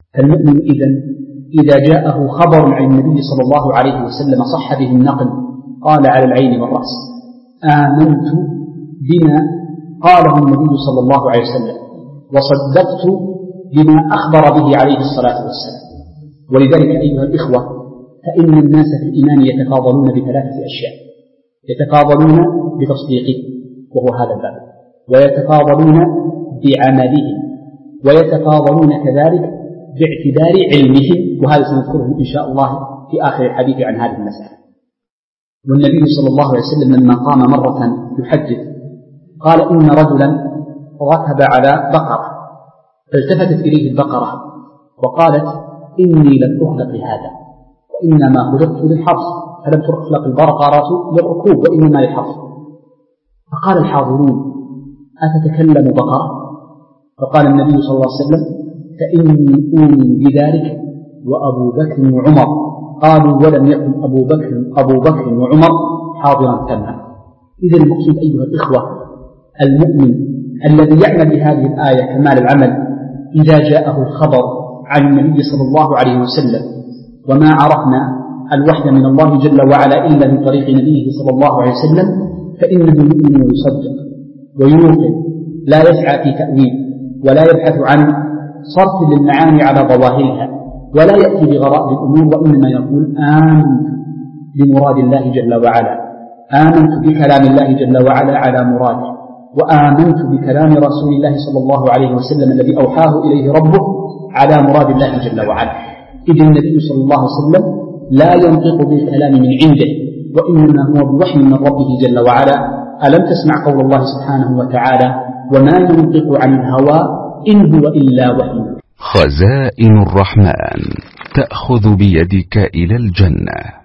فالمؤمن إذا جاءه خبر عن النبي صلى الله عليه وسلم صح به النقل قال على العين والرأس: آمنت بما قاله النبي صلى الله عليه وسلم وصدقت بما أخبر به عليه الصلاة والسلام. ولذلك أيها الإخوة، فإن الناس في الإيمان يتفاضلون بثلاثة أشياء: يتفاضلون بتصديقه وهو هذا الباب، ويتفاضلون بعملهم، ويتفاضلون كذلك باعتبار علمهم، وهذا سنذكره إن شاء الله في آخر الحديث عن هذه المسألة. والنبي صلى الله عليه وسلم لما قام مرة يحدث قال: إن رجلا ركب على بقرة فالتفتت إليه البقرة وقالت: إني لم أخلق لهذا وإنما خلقت للحرث، فلم تخلق البقرة للركوب وإنما للحرث. فقال الحاضرون: أتتكلم بقرة؟ فقال النبي صلى الله عليه وسلم: فإني أؤمن بذلك وأبو بكر وعمر. قالوا: ولم يكن أبو بكر وعمر حاضرا ثمة. إذا المقصود أيها الإخوة، المؤمن الذي يعمل بهذه الآية كمال العمل إذا جاءه الخبر عن النبي صلى الله عليه وسلم، وما عرفنا الوحي من الله جل وعلا إلا من طريق نبيه صلى الله عليه وسلم، فإنه يؤمن ويصدق ويوقن، لا يسعى في تأويل ولا يبحث عن صرف للمعاني على ظواهرها، ولا يأتي بغرائب الأمور، وإنما يقول: آمنت بمراد الله جل وعلا، آمنت بكلام الله جل وعلا على مراده، وآمنت بكلام رسول الله صلى الله عليه وسلم الذي أوحاه إليه ربه على مراد الله جل وعلا. إذ النبي صلى الله عليه وسلم لا ينطق بالكلام من عنده، وإنما هو بوحي من ربه جل وعلا. ألم تسمع قول الله سبحانه وتعالى: وما ينطق عن الهوى إن هو إلا وحي. خزائن الرحمن تأخذ بيدك إلى الجنة.